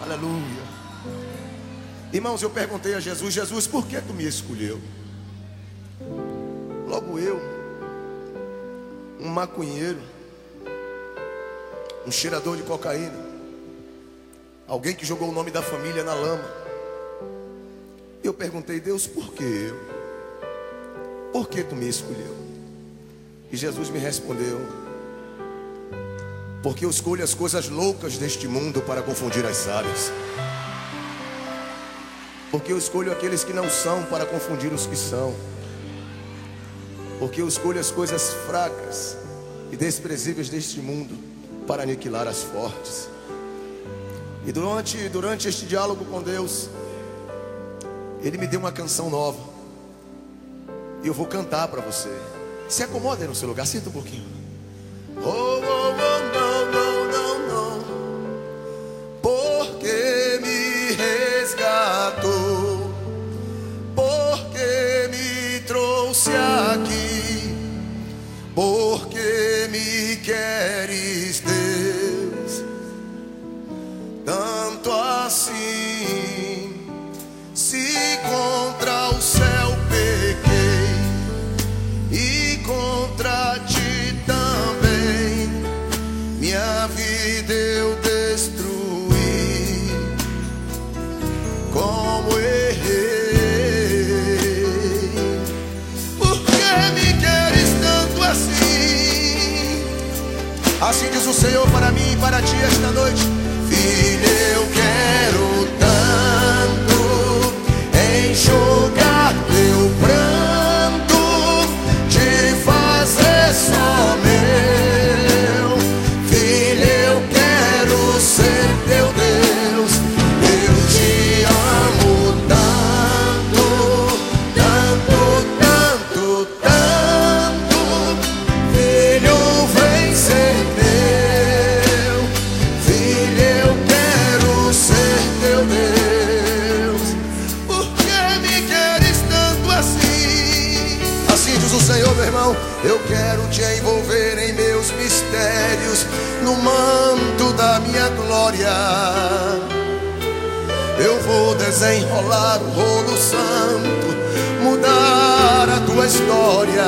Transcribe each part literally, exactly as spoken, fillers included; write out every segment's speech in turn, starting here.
Aleluia. Irmãos, eu perguntei a Jesus: Jesus, por que tu me escolheu? Logo eu, um maconheiro, um cheirador de cocaína, alguém que jogou o nome da família na lama. Eu perguntei: Deus, por que eu? Por que tu me escolheu? E Jesus me respondeu: porque eu escolho as coisas loucas deste mundo para confundir as sábias. Porque eu escolho aqueles que não são para confundir os que são. Porque eu escolho as coisas fracas e desprezíveis deste mundo para aniquilar as fortes. E durante, durante este diálogo com Deus, Ele me deu uma canção nova. E eu vou cantar para você. Se acomode aí no seu lugar, senta um pouquinho. Oh, oh, oh, não, não, não, não. Porque me resgatou, porque me trouxe aqui, porque me queres, Deus, tanto assim. Se contra o céu pequei e contra ti também, minha vida eu destruí. Como errei, por que me queres tanto assim? Assim diz o Senhor para mim e para ti esta noite: filho, eu quero tanto enxugar teu pranto, te fazer só meu. Filho, eu quero ser teu Deus. Eu te amo tanto, tanto, tanto, tanto. Filho, vem ser meu. Filho, eu quero ser teu Deus. Por que me queres tanto assim? Assim diz o Senhor, meu irmão: eu quero te envolver em meus mistérios, no manto da minha glória. Eu vou desenrolar o rolo santo, mudar a tua história.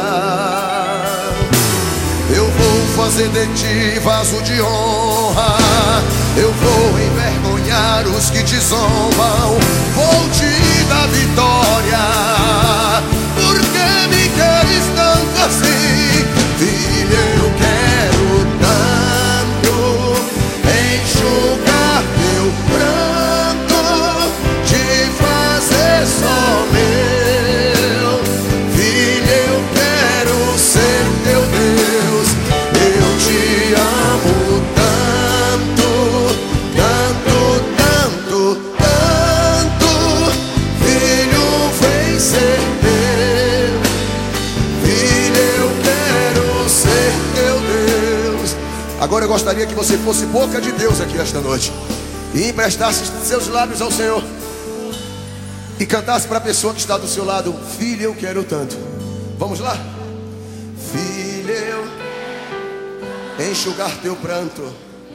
Eu vou fazer de ti vaso de honra. Eu vou envergonhar os que te zombam. Vou te dar vitória. Por que me queres tanto assim? Filho, eu quero tanto enxugar teu pranto, te fazer só meu. Filho, eu quero ser teu Deus. Eu te amo tanto, tanto, tanto, tanto. Filho, vem ser meu. Filho, eu quero ser teu Deus. Agora eu gostaria que você fosse boca de Deus aqui esta noite e emprestasse seus lábios ao Senhor e cantasse para a pessoa que está do seu lado: filho, eu quero tanto. Vamos lá? Filho, eu enxugar teu pranto,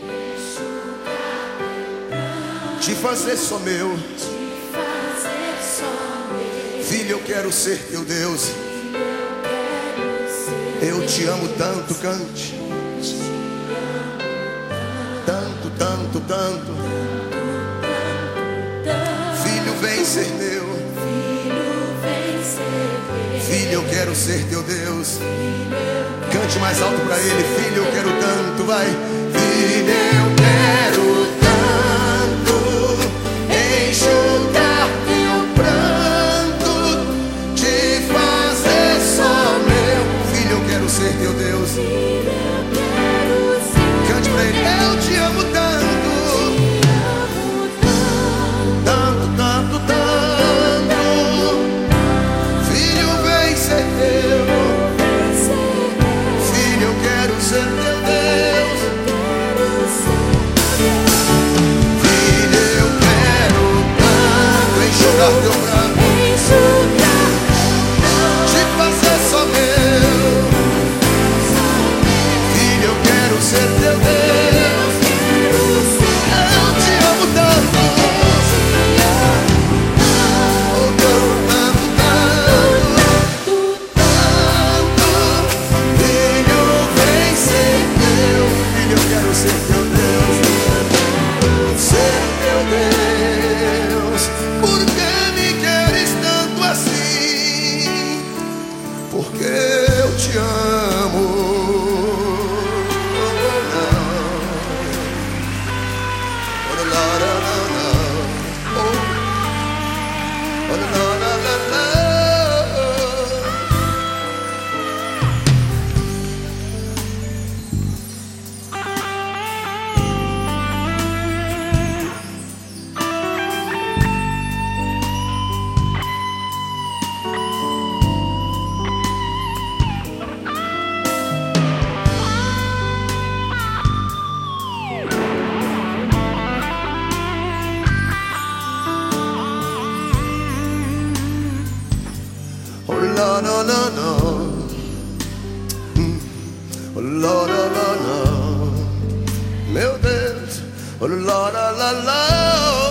te fazer só meu. Filho, eu quero ser teu Deus. Eu te amo tanto, cante. Tanto, tanto, tanto. Filho, vem ser meu. Filho, eu quero ser teu Deus. Cante mais alto para ele: filho, eu quero tanto, vai. Filho, eu quero tanto enxugar teu pranto, te fazer só meu. Filho, eu quero ser teu Deus. Cante pra ele: eu te amo tanto, tanto, tanto, tanto. Filho, vem ser teu. Filho, eu quero ser teu Deus. lá, lá, lá, lá. Oh la la la la, oh la la la la, meu Deus, oh la la la la.